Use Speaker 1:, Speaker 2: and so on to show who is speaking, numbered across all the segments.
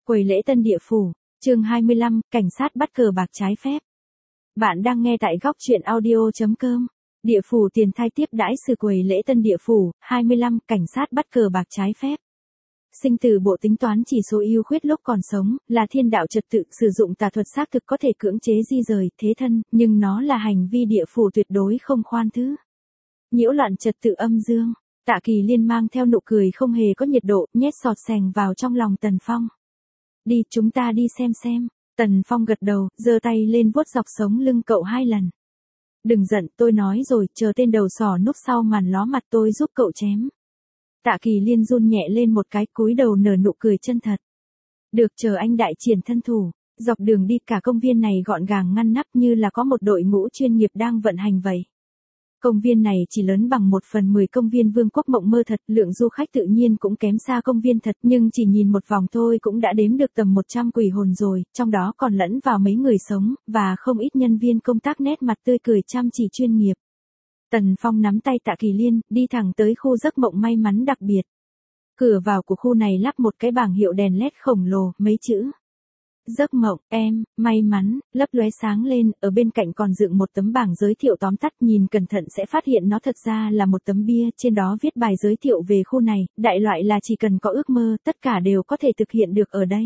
Speaker 1: Quầy lễ tân địa phủ, chương 25, cảnh sát bắt cờ bạc trái phép. Bạn đang nghe tại góc truyện audio.com. Địa phủ tiền thai tiếp đãi sự quầy lễ tân địa phủ, 25, cảnh sát bắt cờ bạc trái phép. Sinh từ bộ tính toán chỉ số ưu khuyết lúc còn sống, là thiên đạo trật tự, sử dụng tà thuật xác thực có thể cưỡng chế di rời, thế thân, nhưng nó là hành vi địa phủ tuyệt đối không khoan thứ. Nhiễu loạn trật tự âm dương, Tạ Kỳ Liên mang theo nụ cười không hề có nhiệt độ, nhét sọt sèng vào trong lòng Tần Phong. Đi, chúng ta đi xem. Tần Phong gật đầu, giơ tay lên vuốt dọc sống lưng cậu 2 lần. Đừng giận, tôi nói rồi, chờ tên đầu sỏ núp sau màn ló mặt tôi giúp cậu chém. Tạ Kỳ Liên run nhẹ lên một cái, cúi đầu nở nụ cười chân thật. Được, chờ anh đại triển thân thủ. Dọc đường đi cả công viên này gọn gàng ngăn nắp như là có một đội ngũ chuyên nghiệp đang vận hành vậy. Công viên này chỉ lớn bằng 1/10 công viên Vương quốc mộng mơ thật, lượng du khách tự nhiên cũng kém xa công viên thật, nhưng chỉ nhìn một vòng thôi cũng đã đếm được tầm 100 quỷ hồn rồi, trong đó còn lẫn vào mấy người sống, và không ít nhân viên công tác nét mặt tươi cười chăm chỉ chuyên nghiệp. Tần Phong nắm tay Tạ Kỳ Liên, đi thẳng tới khu giấc mộng may mắn đặc biệt. Cửa vào của khu này lắp một cái bảng hiệu đèn LED khổng lồ, mấy chữ. Giấc mộng, em, may mắn, lấp lóe sáng lên, ở bên cạnh còn dựng một tấm bảng giới thiệu tóm tắt, nhìn cẩn thận sẽ phát hiện nó thật ra là một tấm bia, trên đó viết bài giới thiệu về khu này, đại loại là chỉ cần có ước mơ, tất cả đều có thể thực hiện được ở đây.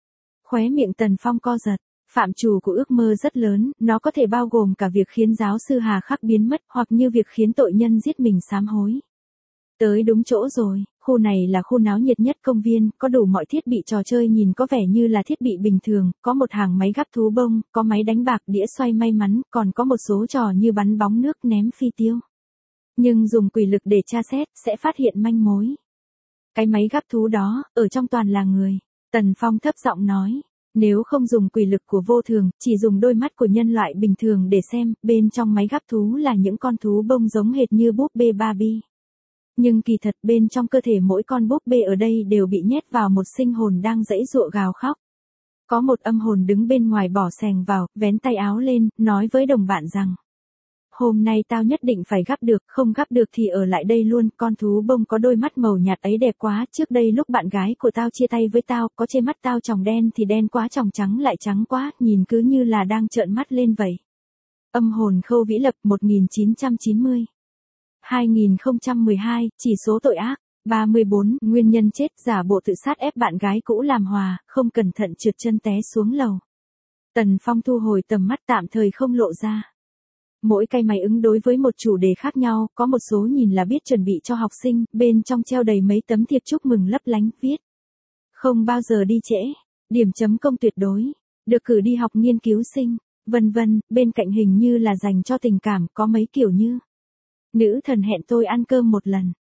Speaker 1: Khóe miệng Tần Phong co giật, phạm trù của ước mơ rất lớn, nó có thể bao gồm cả việc khiến giáo sư Hà Khắc biến mất, hoặc như việc khiến tội nhân giết mình sám hối. Tới đúng chỗ rồi, khu này là khu náo nhiệt nhất công viên, có đủ mọi thiết bị trò chơi nhìn có vẻ như là thiết bị bình thường, có một hàng máy gắp thú bông, có máy đánh bạc, đĩa xoay may mắn, còn có một số trò như bắn bóng nước, ném phi tiêu. Nhưng dùng quỷ lực để tra xét, sẽ phát hiện manh mối. Cái máy gắp thú đó, ở trong toàn là người. Tần Phong thấp giọng nói, nếu không dùng quỷ lực của vô thường, chỉ dùng đôi mắt của nhân loại bình thường để xem, bên trong máy gắp thú là những con thú bông giống hệt như búp bê Barbie. Nhưng kỳ thật bên trong cơ thể mỗi con búp bê ở đây đều bị nhét vào một sinh hồn đang giãy giụa gào khóc. Có một âm hồn đứng bên ngoài bỏ xèng vào, vén tay áo lên, nói với đồng bạn rằng: hôm nay tao nhất định phải gắp được, không gắp được thì ở lại đây luôn, con thú bông có đôi mắt màu nhạt ấy đẹp quá, trước đây lúc bạn gái của tao chia tay với tao, có chê mắt tao tròng đen thì đen quá, tròng trắng lại trắng quá, nhìn cứ như là đang trợn mắt lên vậy. Âm hồn Khâu Vĩ Lập 1990. 2012, chỉ số tội ác, 34, nguyên nhân chết, giả bộ tự sát ép bạn gái cũ làm hòa, không cẩn thận trượt chân té xuống lầu. Tần Phong thu hồi tầm mắt, tạm thời không lộ ra. Mỗi cái máy ứng đối với một chủ đề khác nhau, có một số nhìn là biết chuẩn bị cho học sinh, bên trong treo đầy mấy tấm thiệp chúc mừng lấp lánh, viết: không bao giờ đi trễ, điểm chấm công tuyệt đối, được cử đi học nghiên cứu sinh, vân vân, bên cạnh hình như là dành cho tình cảm, có mấy kiểu như: nữ thần hẹn tôi ăn cơm một lần,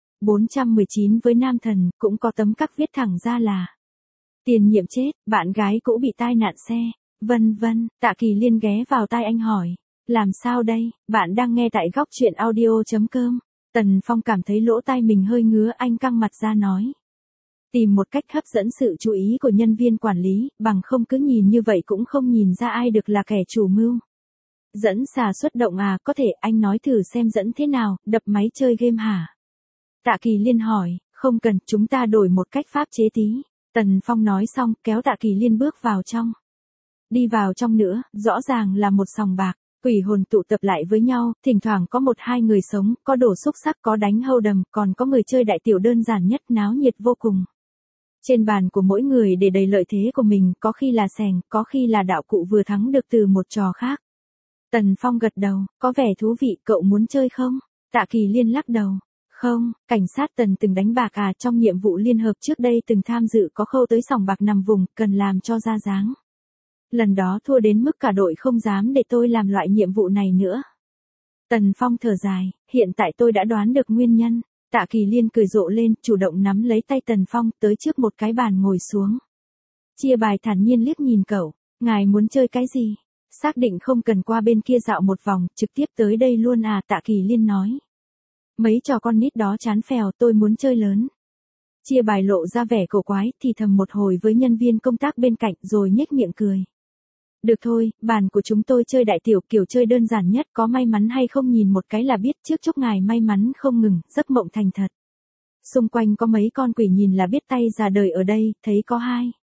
Speaker 1: 419 với nam thần, cũng có tấm cắc viết thẳng ra là: tiền nhiệm chết, bạn gái cũ bị tai nạn xe, vân vân. Tạ Kỳ Liên ghé vào tai anh hỏi: làm sao đây, bạn đang nghe tại góc truyện audio.com. Tần Phong cảm thấy lỗ tai mình hơi ngứa, anh căng mặt ra nói: tìm một cách hấp dẫn sự chú ý của nhân viên quản lý, bằng không cứ nhìn như vậy cũng không nhìn ra ai được là kẻ chủ mưu. Dẫn xà xuất động à, có thể, anh nói thử xem dẫn thế nào, đập máy chơi game hả? Tạ Kỳ Liên hỏi, không cần, chúng ta đổi một cách pháp chế tí. Tần Phong nói xong, kéo Tạ Kỳ Liên bước vào trong. Đi vào trong nữa, rõ ràng là một sòng bạc, quỷ hồn tụ tập lại với nhau, thỉnh thoảng có 1-2 người sống, có đổ xúc sắc, có đánh hâu đầm, còn có người chơi đại tiểu đơn giản nhất, náo nhiệt vô cùng. Trên bàn của mỗi người để đầy lợi thế của mình, có khi là xèng, có khi là đạo cụ vừa thắng được từ một trò khác. Tần Phong gật đầu, có vẻ thú vị, cậu muốn chơi không? Tạ Kỳ Liên lắc đầu. Không, cảnh sát Tần từng đánh bạc à, trong nhiệm vụ liên hợp trước đây từng tham dự, có khâu tới sòng bạc nằm vùng, cần làm cho ra dáng. Lần đó thua đến mức cả đội không dám để tôi làm loại nhiệm vụ này nữa. Tần Phong thở dài, hiện tại tôi đã đoán được nguyên nhân. Tạ Kỳ Liên cười rộ lên, chủ động nắm lấy tay Tần Phong, tới trước một cái bàn ngồi xuống. Chia bài thản nhiên liếc nhìn cậu, ngài muốn chơi cái gì? Xác định không cần qua bên kia dạo một vòng, trực tiếp tới đây luôn à, Tạ Kỳ Liên nói. Mấy trò con nít đó chán phèo, tôi muốn chơi lớn. Chia bài lộ ra vẻ cổ quái, thì thầm một hồi với nhân viên công tác bên cạnh rồi nhếch miệng cười. Được thôi, bàn của chúng tôi chơi đại tiểu, kiểu chơi đơn giản nhất, có may mắn hay không nhìn một cái là biết, trước chúc ngài may mắn không ngừng, giấc mộng thành thật. Xung quanh có mấy con quỷ nhìn là biết tay già đời ở đây, thấy có 2.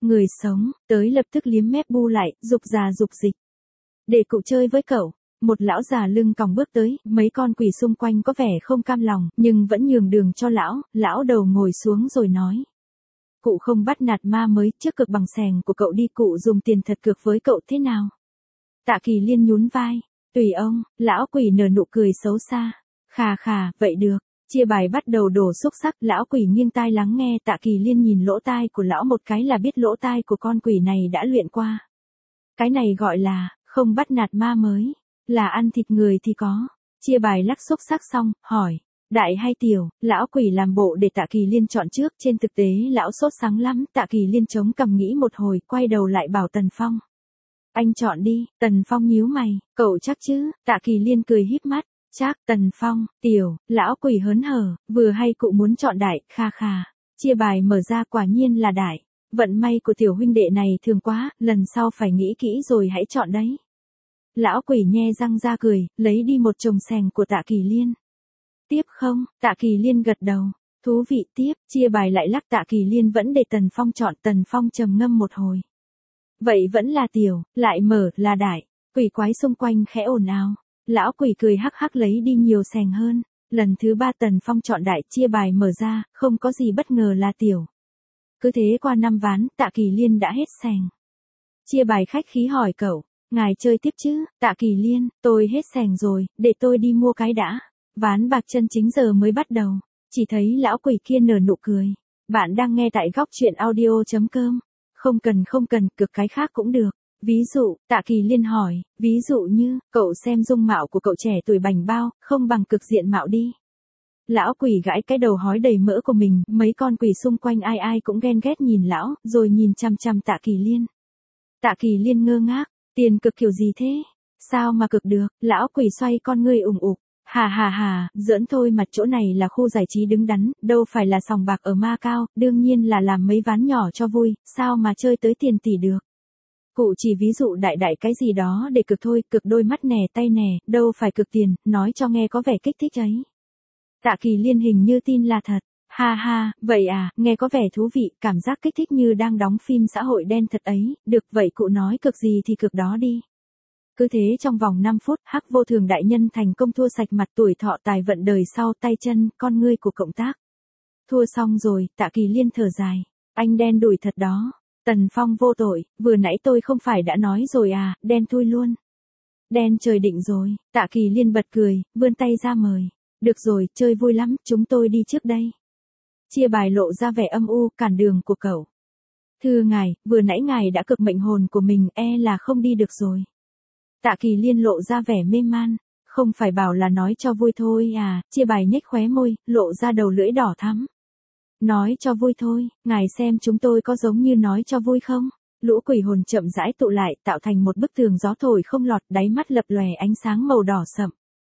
Speaker 1: Người sống, tới lập tức liếm mép bu lại, dục già dục dịch. Để cụ chơi với cậu. Một lão già lưng còng bước tới, mấy con quỷ xung quanh có vẻ không cam lòng, nhưng vẫn nhường đường cho lão đầu ngồi xuống rồi nói. Cụ không bắt nạt ma mới, trước cược bằng sèng của cậu đi, cụ dùng tiền thật cược với cậu thế nào? Tạ Kỳ Liên nhún vai, tùy ông, lão quỷ nở nụ cười xấu xa. Khà, vậy được. Chia bài bắt đầu đổ xúc sắc, lão quỷ nghiêng tai lắng nghe, Tạ Kỳ Liên nhìn lỗ tai của lão một cái là biết lỗ tai của con quỷ này đã luyện qua. Cái này gọi là, không bắt nạt ma mới, là ăn thịt người thì có. Chia bài lắc xúc sắc xong, hỏi, đại hay tiểu, lão quỷ làm bộ để Tạ Kỳ Liên chọn trước, trên thực tế lão sốt sắng lắm, Tạ Kỳ Liên chống cằm nghĩ một hồi, quay đầu lại bảo Tần Phong. Anh chọn đi, Tần Phong nhíu mày, cậu chắc chứ, Tạ Kỳ Liên cười híp mắt. Chắc, Tần Phong, tiểu, lão quỷ hớn hở, vừa hay cụ muốn chọn đại, kha. Chia bài mở ra quả nhiên là đại. Vận may của tiểu huynh đệ này thường quá, lần sau phải nghĩ kỹ rồi hãy chọn đấy. Lão quỷ nhe răng ra cười, lấy đi một chồng sèng của Tạ Kỳ Liên. Tiếp không, Tạ Kỳ Liên gật đầu. Thú vị, tiếp, chia bài lại lắc, Tạ Kỳ Liên vẫn để Tần Phong chọn, Tần Phong trầm ngâm một hồi. Vậy vẫn là tiểu, lại mở, là đại. Quỷ quái xung quanh khẽ ồn ào. Lão quỷ cười hắc hắc lấy đi nhiều sèng hơn. Lần thứ 3 Tần Phong chọn đại, chia bài mở ra, không có gì bất ngờ là tiểu. Cứ thế qua 5 ván, Tạ Kỳ Liên đã hết sèng. Chia bài khách khí hỏi cậu, ngài chơi tiếp chứ? Tạ Kỳ Liên, tôi hết sèng rồi, để tôi đi mua cái đã. Ván bạc chân chính giờ mới bắt đầu. Chỉ thấy lão quỷ kia nở nụ cười. Bạn đang nghe tại góc truyện audio.com. Không cần, cực cái khác cũng được. Ví dụ, Tạ Kỳ Liên hỏi, ví dụ như, cậu xem dung mạo của cậu trẻ tuổi bảnh bao, không bằng cực diện mạo đi. Lão quỷ gãi cái đầu hói đầy mỡ của mình, mấy con quỷ xung quanh ai cũng ghen ghét nhìn lão, rồi nhìn chằm chằm Tạ Kỳ Liên. Tạ Kỳ Liên ngơ ngác, tiền cực kiểu gì thế? Sao mà cực được? Lão quỷ xoay con ngươi ủng ục. Hà, giỡn thôi mà, chỗ này là khu giải trí đứng đắn, đâu phải là sòng bạc ở Macau, đương nhiên là làm mấy ván nhỏ cho vui, sao mà chơi tới tiền tỷ được. Cụ chỉ ví dụ đại cái gì đó để cực thôi, cực đôi mắt nè, tay nè, đâu phải cực tiền, nói cho nghe có vẻ kích thích ấy. Tạ Kỳ Liên hình như tin là thật. Ha, vậy à, nghe có vẻ thú vị, cảm giác kích thích như đang đóng phim xã hội đen thật ấy, được vậy cụ nói cực gì thì cực đó đi. Cứ thế trong vòng 5 phút, Hắc Vô Thường đại nhân thành công thua sạch mặt, tuổi thọ tài vận đời sau, tay chân, con ngươi của cộng tác. Thua xong rồi, Tạ Kỳ Liên thở dài. Anh đen đủi thật đó. Tần Phong vô tội, vừa nãy tôi không phải đã nói rồi à, đen thui luôn. Đen trời định rồi, Tạ Kỳ Liên bật cười, vươn tay ra mời. Được rồi, chơi vui lắm, chúng tôi đi trước đây. Chia bài lộ ra vẻ âm u, cản đường của cậu. Thưa ngài, vừa nãy ngài đã cực mệnh hồn của mình, là không đi được rồi. Tạ Kỳ Liên lộ ra vẻ mê man, không phải bảo là nói cho vui thôi à, chia bài nhếch khóe môi, lộ ra đầu lưỡi đỏ thắm. Nói cho vui thôi, ngài xem chúng tôi có giống như nói cho vui không? Lũ quỷ hồn chậm rãi tụ lại, tạo thành một bức tường gió thổi không lọt, đáy mắt lập lòe ánh sáng màu đỏ sậm.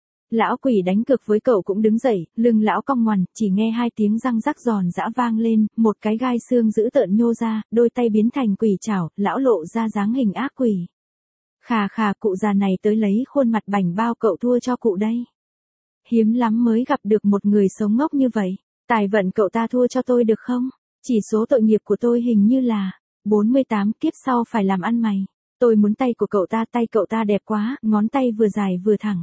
Speaker 1: Lão quỷ đánh cược với cậu cũng đứng dậy, lưng lão cong ngoằn, chỉ nghe 2 tiếng răng rắc giòn giã vang lên, một cái gai xương dữ tợn nhô ra, đôi tay biến thành quỷ chảo, lão lộ ra dáng hình ác quỷ. Khà, cụ già này tới lấy khuôn mặt bảnh bao cậu thua cho cụ đây. Hiếm lắm mới gặp được một người sống ngốc như vậy. Tài vận cậu ta thua cho tôi được không? Chỉ số tội nghiệp của tôi hình như là 48, kiếp sau phải làm ăn mày. Tôi muốn tay của tay cậu ta đẹp quá, ngón tay vừa dài vừa thẳng.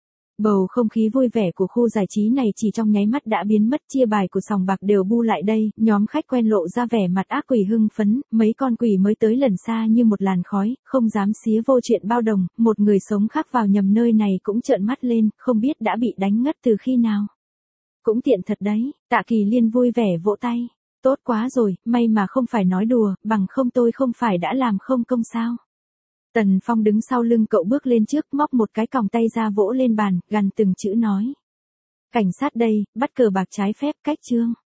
Speaker 1: Bầu không khí vui vẻ của khu giải trí này chỉ trong nháy mắt đã biến mất, chia bài của sòng bạc đều bu lại đây, nhóm khách quen lộ ra vẻ mặt ác quỷ hưng phấn, mấy con quỷ mới tới lần xa như một làn khói, không dám xía vô chuyện bao đồng, một người sống khác vào nhầm nơi này cũng trợn mắt lên, không biết đã bị đánh ngất từ khi nào. Cũng tiện thật đấy, Tạ Kỳ Liên vui vẻ vỗ tay. Tốt quá rồi, may mà không phải nói đùa, bằng không tôi không phải đã làm không công sao. Tần Phong đứng sau lưng cậu bước lên trước, móc một cái còng tay ra vỗ lên bàn, gằn từng chữ nói. Cảnh sát đây, bắt cờ bạc trái phép, cách chương.